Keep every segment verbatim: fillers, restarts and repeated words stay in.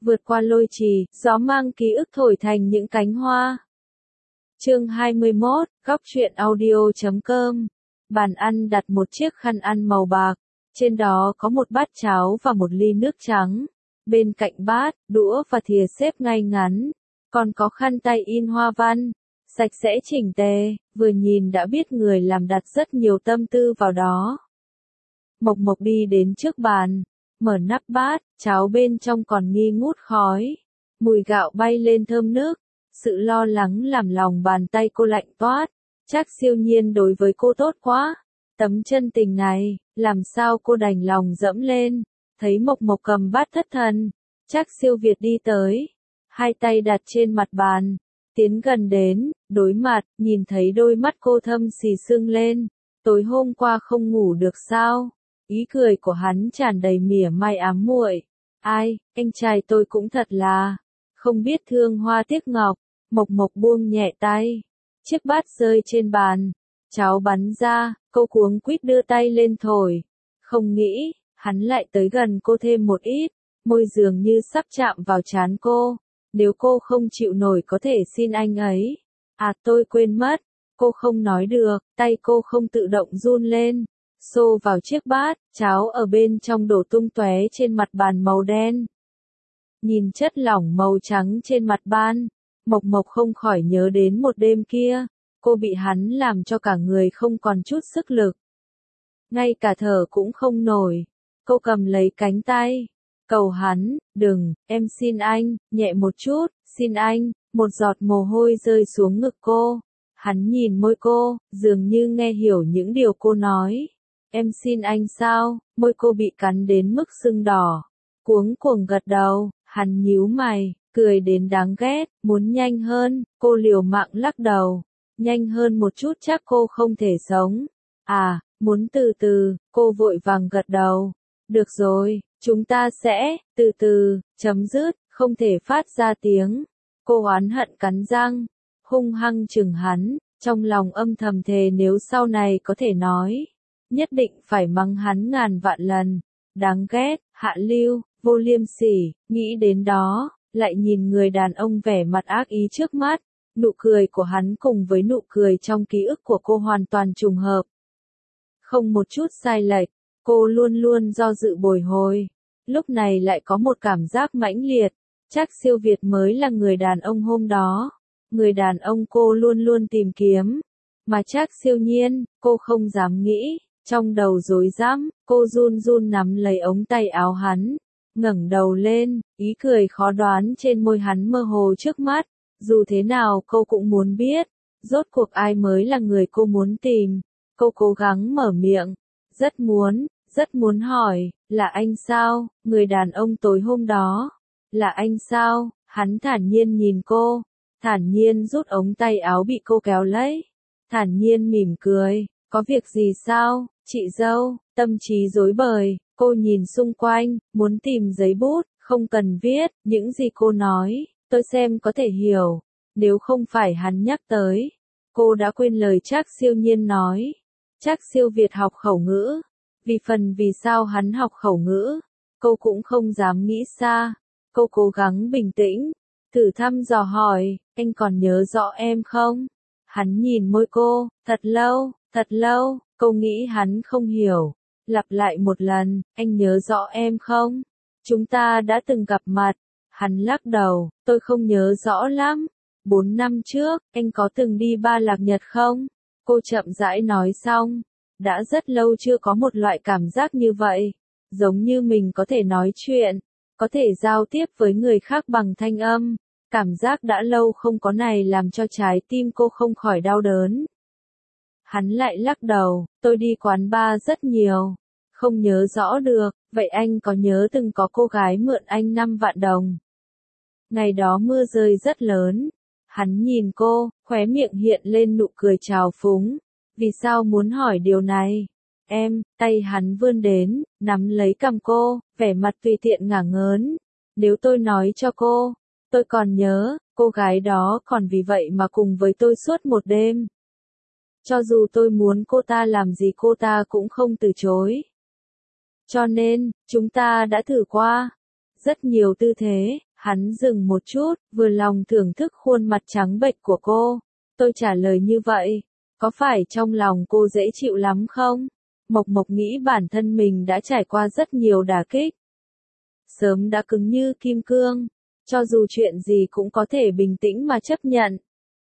Vượt qua lôi trì, gió mang ký ức thổi thành những cánh hoa. Chương hai mươi mốt, góc truyện audio chấm com. Bàn ăn đặt một chiếc khăn ăn màu bạc, trên đó có một bát cháo và một ly nước trắng. Bên cạnh bát, đũa và thìa xếp ngay ngắn, còn có khăn tay in hoa văn, sạch sẽ chỉnh tề, vừa nhìn đã biết người làm đặt rất nhiều tâm tư vào đó. Mộc Mộc đi đến trước bàn, mở nắp bát, cháo bên trong còn nghi ngút khói, mùi gạo bay lên thơm nức, sự lo lắng làm lòng bàn tay cô lạnh toát. Trác Siêu Nhiên đối với cô tốt quá, tấm chân tình này, làm sao cô đành lòng dẫm lên. Thấy Mộc Mộc cầm bát thất thần, Trác Siêu Việt đi tới, hai tay đặt trên mặt bàn, tiến gần đến, đối mặt, nhìn thấy đôi mắt cô thâm xì sưng lên. Tối hôm qua không ngủ được sao? Ý cười của hắn tràn đầy mỉa mai ám muội. Ai, anh trai tôi cũng thật là không biết thương hoa tiếc ngọc. Mộc Mộc buông nhẹ tay, chiếc bát rơi trên bàn, cháo bắn ra, cô cuống quýt đưa tay lên thổi. Không nghĩ, hắn lại tới gần cô thêm một ít, môi dường như sắp chạm vào trán cô. Nếu cô không chịu nổi có thể xin anh ấy. À, tôi quên mất, cô không nói được, tay cô không tự động run lên, xô vào chiếc bát, cháo ở bên trong đổ tung tóe trên mặt bàn màu đen. Nhìn chất lỏng màu trắng trên mặt bàn, Mộc Mộc không khỏi nhớ đến một đêm kia, cô bị hắn làm cho cả người không còn chút sức lực. Ngay cả thở cũng không nổi, cô cầm lấy cánh tay, cầu hắn, đừng, em xin anh, nhẹ một chút, xin anh. Một giọt mồ hôi rơi xuống ngực cô, hắn nhìn môi cô, dường như nghe hiểu những điều cô nói. Em xin anh sao? Môi cô bị cắn đến mức sưng đỏ, cuống cuồng gật đầu. Hắn nhíu mày, cười đến đáng ghét, muốn nhanh hơn. Cô liều mạng lắc đầu, nhanh hơn một chút chắc cô không thể sống. À, muốn từ từ. Cô vội vàng gật đầu. Được rồi, chúng ta sẽ từ từ chấm dứt, không thể phát ra tiếng. Cô oán hận cắn răng, hung hăng chừng hắn, trong lòng âm thầm thề nếu sau này có thể nói, nhất định phải mắng hắn ngàn vạn lần. Đáng ghét, hạ lưu, vô liêm sỉ. Nghĩ đến đó, lại nhìn người đàn ông vẻ mặt ác ý trước mắt. Nụ cười của hắn cùng với nụ cười trong ký ức của cô hoàn toàn trùng hợp, không một chút sai lệch. Cô luôn luôn do dự bồi hồi, lúc này lại có một cảm giác mãnh liệt. Trác Siêu Việt mới là người đàn ông hôm đó, người đàn ông cô luôn luôn tìm kiếm. Mà Trác Siêu Nhiên, cô không dám nghĩ, trong đầu rối rắm, cô run run nắm lấy ống tay áo hắn, ngẩng đầu lên, ý cười khó đoán trên môi hắn mơ hồ trước mắt. Dù thế nào cô cũng muốn biết, rốt cuộc ai mới là người cô muốn tìm. Cô cố gắng mở miệng, rất muốn, rất muốn hỏi, là anh sao, người đàn ông tối hôm đó. Là anh sao? Hắn thản nhiên nhìn cô, thản nhiên rút ống tay áo bị cô kéo lấy, thản nhiên mỉm cười. Có việc gì sao, chị dâu? Tâm trí rối bời, cô nhìn xung quanh, muốn tìm giấy bút, không cần viết, những gì cô nói, tôi xem có thể hiểu. Nếu không phải hắn nhắc tới, cô đã quên lời Trác Siêu Nhiên nói. Trác Siêu Việt học khẩu ngữ, vì phần vì sao hắn học khẩu ngữ, cô cũng không dám nghĩ xa. Cô cố gắng bình tĩnh, thử thăm dò hỏi, anh còn nhớ rõ em không? Hắn nhìn môi cô, thật lâu, thật lâu. Cô nghĩ hắn không hiểu, lặp lại một lần, anh nhớ rõ em không? Chúng ta đã từng gặp mặt. Hắn lắc đầu, tôi không nhớ rõ lắm. Bốn năm trước, anh có từng đi Ba Lạc Nhật không? Cô chậm rãi nói xong, đã rất lâu chưa có một loại cảm giác như vậy, giống như mình có thể nói chuyện, có thể giao tiếp với người khác bằng thanh âm. Cảm giác đã lâu không có này làm cho trái tim cô không khỏi đau đớn. Hắn lại lắc đầu, tôi đi quán bar rất nhiều, không nhớ rõ được. Vậy anh có nhớ từng có cô gái mượn anh năm vạn đồng? Ngày đó mưa rơi rất lớn. Hắn nhìn cô, khóe miệng hiện lên nụ cười trào phúng. Vì sao muốn hỏi điều này? Em, tay hắn vươn đến, nắm lấy cằm cô, vẻ mặt tùy tiện ngả ngớn. Nếu tôi nói cho cô, tôi còn nhớ, cô gái đó còn vì vậy mà cùng với tôi suốt một đêm. Cho dù tôi muốn cô ta làm gì cô ta cũng không từ chối. Cho nên, chúng ta đã thử qua rất nhiều tư thế. Hắn dừng một chút, vừa lòng thưởng thức khuôn mặt trắng bệch của cô. Tôi trả lời như vậy, có phải trong lòng cô dễ chịu lắm không? Mộc Mộc nghĩ bản thân mình đã trải qua rất nhiều đả kích. Sớm đã cứng như kim cương, cho dù chuyện gì cũng có thể bình tĩnh mà chấp nhận.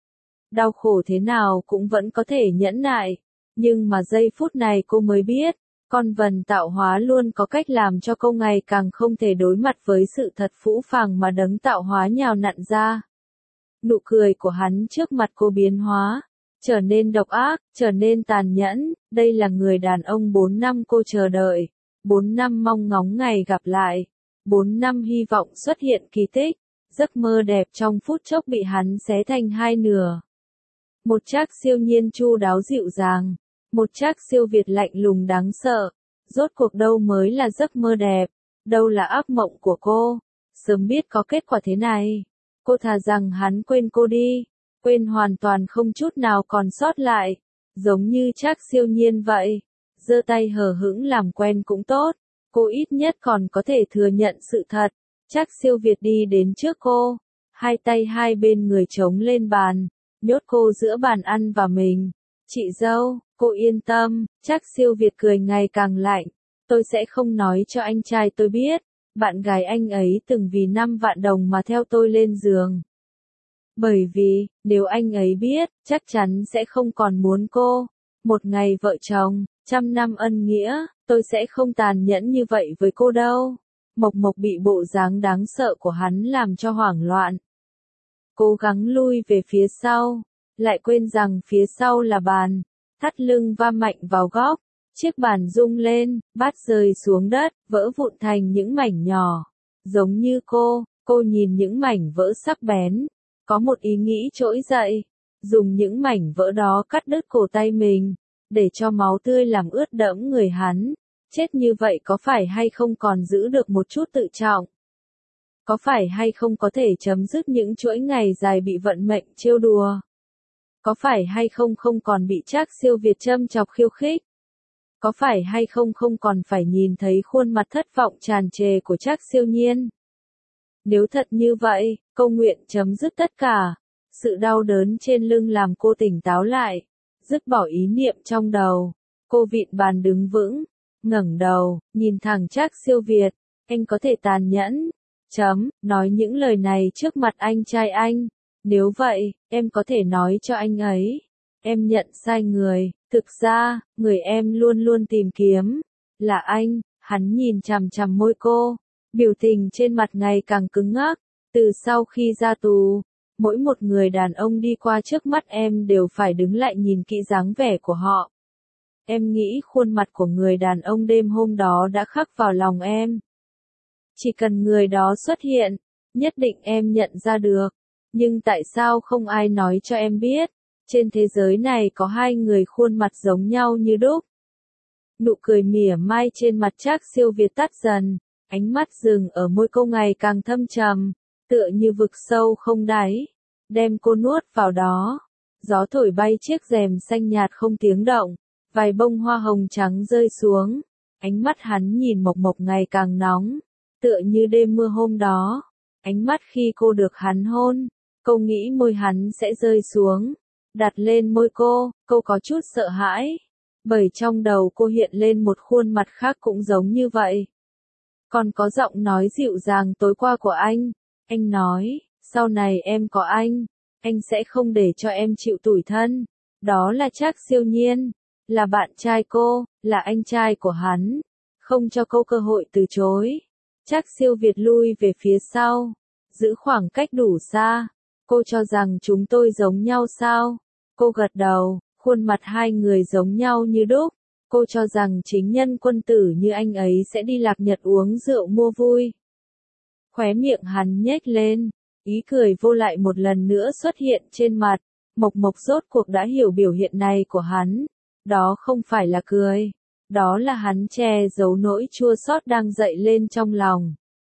Đau khổ thế nào cũng vẫn có thể nhẫn nại, nhưng mà giây phút này cô mới biết, con vần tạo hóa luôn có cách làm cho cô ngày càng không thể đối mặt với sự thật phũ phàng mà đấng tạo hóa nhào nặn ra. Nụ cười của hắn trước mặt cô biến hóa, trở nên độc ác, trở nên tàn nhẫn, đây là người đàn ông bốn năm cô chờ đợi, bốn năm mong ngóng ngày gặp lại, bốn năm hy vọng xuất hiện kỳ tích, giấc mơ đẹp trong phút chốc bị hắn xé thành hai nửa. Một Trác Siêu Nhiên chu đáo dịu dàng, một Trác Siêu Việt lạnh lùng đáng sợ, rốt cuộc đâu mới là giấc mơ đẹp, đâu là ác mộng của cô, sớm biết có kết quả thế này. Cô thà rằng hắn quên cô đi, quên hoàn toàn không chút nào còn sót lại, giống như Trác Siêu Nhiên vậy, giơ tay hờ hững làm quen cũng tốt, cô ít nhất còn có thể thừa nhận sự thật. Trác Siêu Việt đi đến trước cô, hai tay hai bên người chống lên bàn, nhốt cô giữa bàn ăn và mình. Chị dâu, cô yên tâm, Trác Siêu Việt cười ngày càng lạnh, tôi sẽ không nói cho anh trai tôi biết. Bạn gái anh ấy từng vì năm vạn đồng mà theo tôi lên giường. Bởi vì, nếu anh ấy biết, chắc chắn sẽ không còn muốn cô. Một ngày vợ chồng, trăm năm ân nghĩa, tôi sẽ không tàn nhẫn như vậy với cô đâu. Mộc Mộc bị bộ dáng đáng sợ của hắn làm cho hoảng loạn. Cố gắng lui về phía sau, lại quên rằng phía sau là bàn, thắt lưng va mạnh vào góc. Chiếc bàn rung lên, bát rơi xuống đất, vỡ vụn thành những mảnh nhỏ. Giống như cô, cô nhìn những mảnh vỡ sắc bén, có một ý nghĩ trỗi dậy, dùng những mảnh vỡ đó cắt đứt cổ tay mình, để cho máu tươi làm ướt đẫm người hắn. Chết như vậy có phải hay không còn giữ được một chút tự trọng? Có phải hay không có thể chấm dứt những chuỗi ngày dài bị vận mệnh trêu đùa? Có phải hay không không còn bị Trác Siêu Việt châm chọc khiêu khích? Có phải hay không không còn phải nhìn thấy khuôn mặt thất vọng tràn trề của Trác Siêu Nhiên? Nếu thật như vậy, cô nguyện chấm dứt tất cả. Sự đau đớn trên lưng làm cô tỉnh táo lại, dứt bỏ ý niệm trong đầu. Cô vịn bàn đứng vững, ngẩng đầu, nhìn thẳng Trác Siêu Việt. Anh có thể tàn nhẫn, chấm, nói những lời này trước mặt anh trai anh. Nếu vậy, em có thể nói cho anh ấy. Em nhận sai người, thực ra, người em luôn luôn tìm kiếm, là anh. Hắn nhìn chằm chằm môi cô, biểu tình trên mặt ngày càng cứng ngắc. Từ sau khi ra tù, mỗi một người đàn ông đi qua trước mắt em đều phải đứng lại nhìn kỹ dáng vẻ của họ. Em nghĩ khuôn mặt của người đàn ông đêm hôm đó đã khắc vào lòng em. Chỉ cần người đó xuất hiện, nhất định em nhận ra được. Nhưng tại sao không ai nói cho em biết? Trên thế giới này có hai người khuôn mặt giống nhau như đúc. Nụ cười mỉa mai trên mặt Trác Siêu Việt tắt dần, ánh mắt dừng ở môi cô ngày càng thâm trầm, tựa như vực sâu không đáy, đem cô nuốt vào đó. Gió thổi bay chiếc rèm xanh nhạt không tiếng động, vài bông hoa hồng trắng rơi xuống, ánh mắt hắn nhìn Mộc Mộc ngày càng nóng, tựa như đêm mưa hôm đó. Ánh mắt khi cô được hắn hôn, cô nghĩ môi hắn sẽ rơi xuống, đặt lên môi cô, cô có chút sợ hãi, bởi trong đầu cô hiện lên một khuôn mặt khác cũng giống như vậy. Còn có giọng nói dịu dàng tối qua của anh, anh nói, sau này em có anh, anh sẽ không để cho em chịu tủi thân. Đó là Trác Siêu Nhiên, là bạn trai cô, là anh trai của hắn, không cho cô cơ hội từ chối. Trác Siêu Việt lui về phía sau, giữ khoảng cách đủ xa. Cô cho rằng chúng tôi giống nhau sao? Cô gật đầu, khuôn mặt hai người giống nhau như đúc. Cô cho rằng chính nhân quân tử như anh ấy sẽ đi lạc nhật uống rượu mua vui. Khóe miệng hắn nhếch lên, ý cười vô lại một lần nữa xuất hiện trên mặt. Mộc Mộc rốt cuộc đã hiểu biểu hiện này của hắn. Đó không phải là cười, đó là hắn che giấu nỗi chua xót đang dậy lên trong lòng.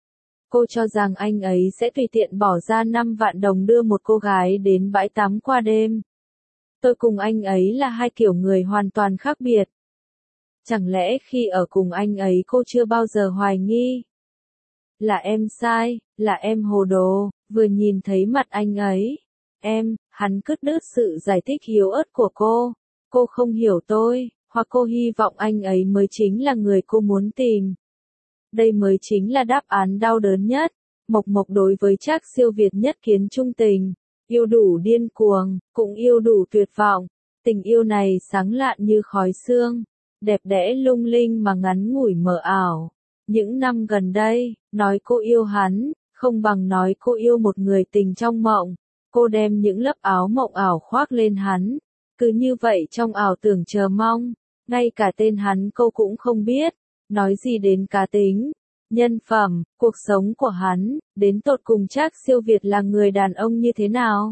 Cô cho rằng anh ấy sẽ tùy tiện bỏ ra năm vạn đồng đưa một cô gái đến bãi tắm qua đêm. Tôi cùng anh ấy là hai kiểu người hoàn toàn khác biệt. Chẳng lẽ khi ở cùng anh ấy cô chưa bao giờ hoài nghi? là em sai, là em hồ đồ, vừa nhìn thấy mặt anh ấy. Em, hắn cắt đứt sự giải thích yếu ớt của cô. Cô không hiểu tôi, hoặc cô hy vọng anh ấy mới chính là người cô muốn tìm. Đây mới chính là đáp án đau đớn nhất. Mộc Mộc đối với Trác Siêu Việt nhất kiến trung tình, yêu đủ điên cuồng, cũng yêu đủ tuyệt vọng. Tình yêu này sáng lạn như khói sương, đẹp đẽ lung linh mà ngắn ngủi mờ ảo. Những năm gần đây, nói cô yêu hắn, không bằng nói cô yêu một người tình trong mộng. Cô đem những lớp áo mộng ảo khoác lên hắn, cứ như vậy trong ảo tưởng chờ mong, ngay cả tên hắn cô cũng không biết, nói gì đến cá tính, nhân phẩm, cuộc sống của hắn, đến tột cùng Trác Siêu Việt là người đàn ông như thế nào.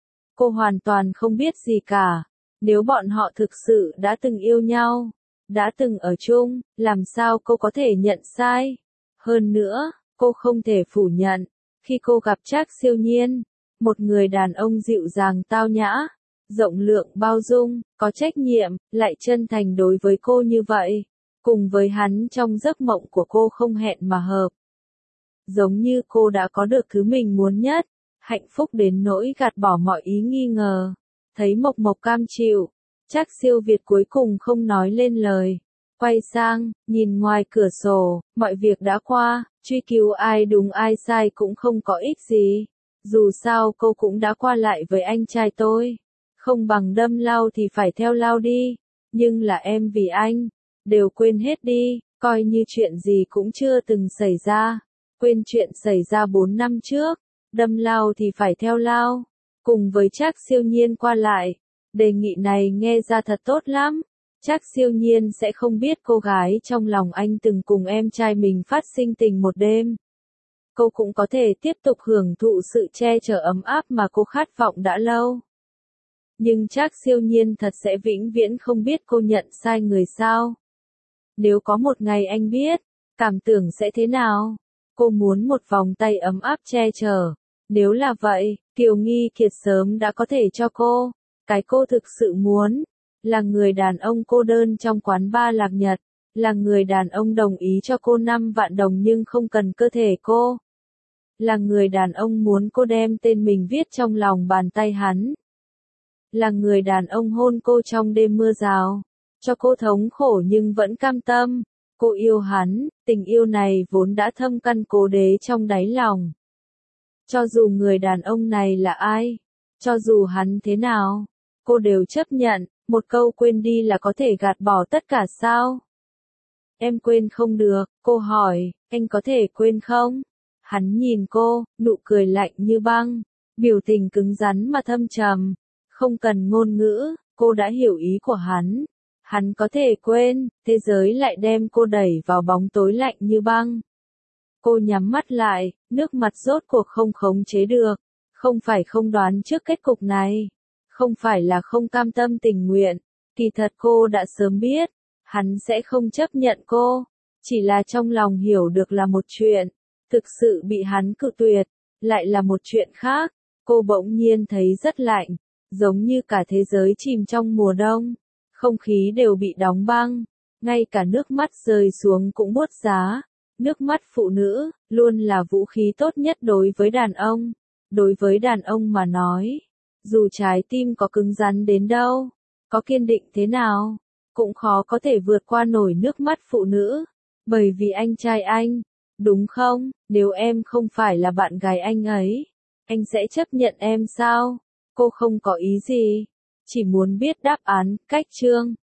Cô hoàn toàn không biết gì cả, nếu bọn họ thực sự đã từng yêu nhau, đã từng ở chung, làm sao cô có thể nhận sai. Hơn nữa, cô không thể phủ nhận, khi cô gặp Trác Siêu Nhiên, một người đàn ông dịu dàng tao nhã, rộng lượng bao dung, có trách nhiệm, lại chân thành đối với cô như vậy, cùng với hắn trong giấc mộng của cô không hẹn mà hợp. Giống như cô đã có được thứ mình muốn nhất, hạnh phúc đến nỗi gạt bỏ mọi ý nghi ngờ. Thấy Mộc Mộc cam chịu, Trác Siêu Việt cuối cùng không nói lên lời. Quay sang, nhìn ngoài cửa sổ, mọi việc đã qua, truy cứu ai đúng ai sai cũng không có ích gì. Dù sao cô cũng đã qua lại với anh trai tôi. Không bằng đâm lao thì phải theo lao đi. Nhưng là em vì anh, đều quên hết đi, coi như chuyện gì cũng chưa từng xảy ra. Quên chuyện xảy ra bốn năm trước, đâm lao thì phải theo lao. Cùng với Trác Siêu Nhiên qua lại, đề nghị này nghe ra thật tốt lắm. Trác Siêu Nhiên sẽ không biết cô gái trong lòng anh từng cùng em trai mình phát sinh tình một đêm. Cô cũng có thể tiếp tục hưởng thụ sự che chở ấm áp mà cô khát vọng đã lâu. Nhưng Trác Siêu Nhiên thật sẽ vĩnh viễn không biết cô nhận sai người sao. Nếu có một ngày anh biết, cảm tưởng sẽ thế nào? Cô muốn một vòng tay ấm áp che chở. Nếu là vậy, Kiều Nghi Kiệt sớm đã có thể cho cô. Cái cô thực sự muốn, là người đàn ông cô đơn trong quán bar lạc nhật, là người đàn ông đồng ý cho cô năm vạn đồng nhưng không cần cơ thể cô. Là người đàn ông muốn cô đem tên mình viết trong lòng bàn tay hắn. Là người đàn ông hôn cô trong đêm mưa rào, cho cô thống khổ nhưng vẫn cam tâm. Cô yêu hắn, tình yêu này vốn đã thâm căn cố đế trong đáy lòng. Cho dù người đàn ông này là ai, cho dù hắn thế nào, cô đều chấp nhận. Một câu quên đi là có thể gạt bỏ tất cả sao? Em quên không được, cô hỏi, anh có thể quên không? Hắn nhìn cô, nụ cười lạnh như băng, biểu tình cứng rắn mà thâm trầm. Không cần ngôn ngữ, cô đã hiểu ý của hắn. Hắn có thể quên, thế giới lại đem cô đẩy vào bóng tối lạnh như băng. Cô nhắm mắt lại, nước mặt rốt cuộc không khống chế được. Không phải không đoán trước kết cục này. Không phải là không cam tâm tình nguyện. Kỳ thật cô đã sớm biết, hắn sẽ không chấp nhận cô. Chỉ là trong lòng hiểu được là một chuyện. Thực sự bị hắn cự tuyệt, lại là một chuyện khác. Cô bỗng nhiên thấy rất lạnh, giống như cả thế giới chìm trong mùa đông. Không khí đều bị đóng băng, ngay cả nước mắt rơi xuống cũng buốt giá. Nước mắt phụ nữ, luôn là vũ khí tốt nhất đối với đàn ông. Đối với đàn ông mà nói, dù trái tim có cứng rắn đến đâu, có kiên định thế nào, cũng khó có thể vượt qua nổi nước mắt phụ nữ. Bởi vì anh trai anh, đúng không? Nếu em không phải là bạn gái anh ấy, anh sẽ chấp nhận em sao? Cô không có ý gì, chỉ muốn biết đáp án, cách chương.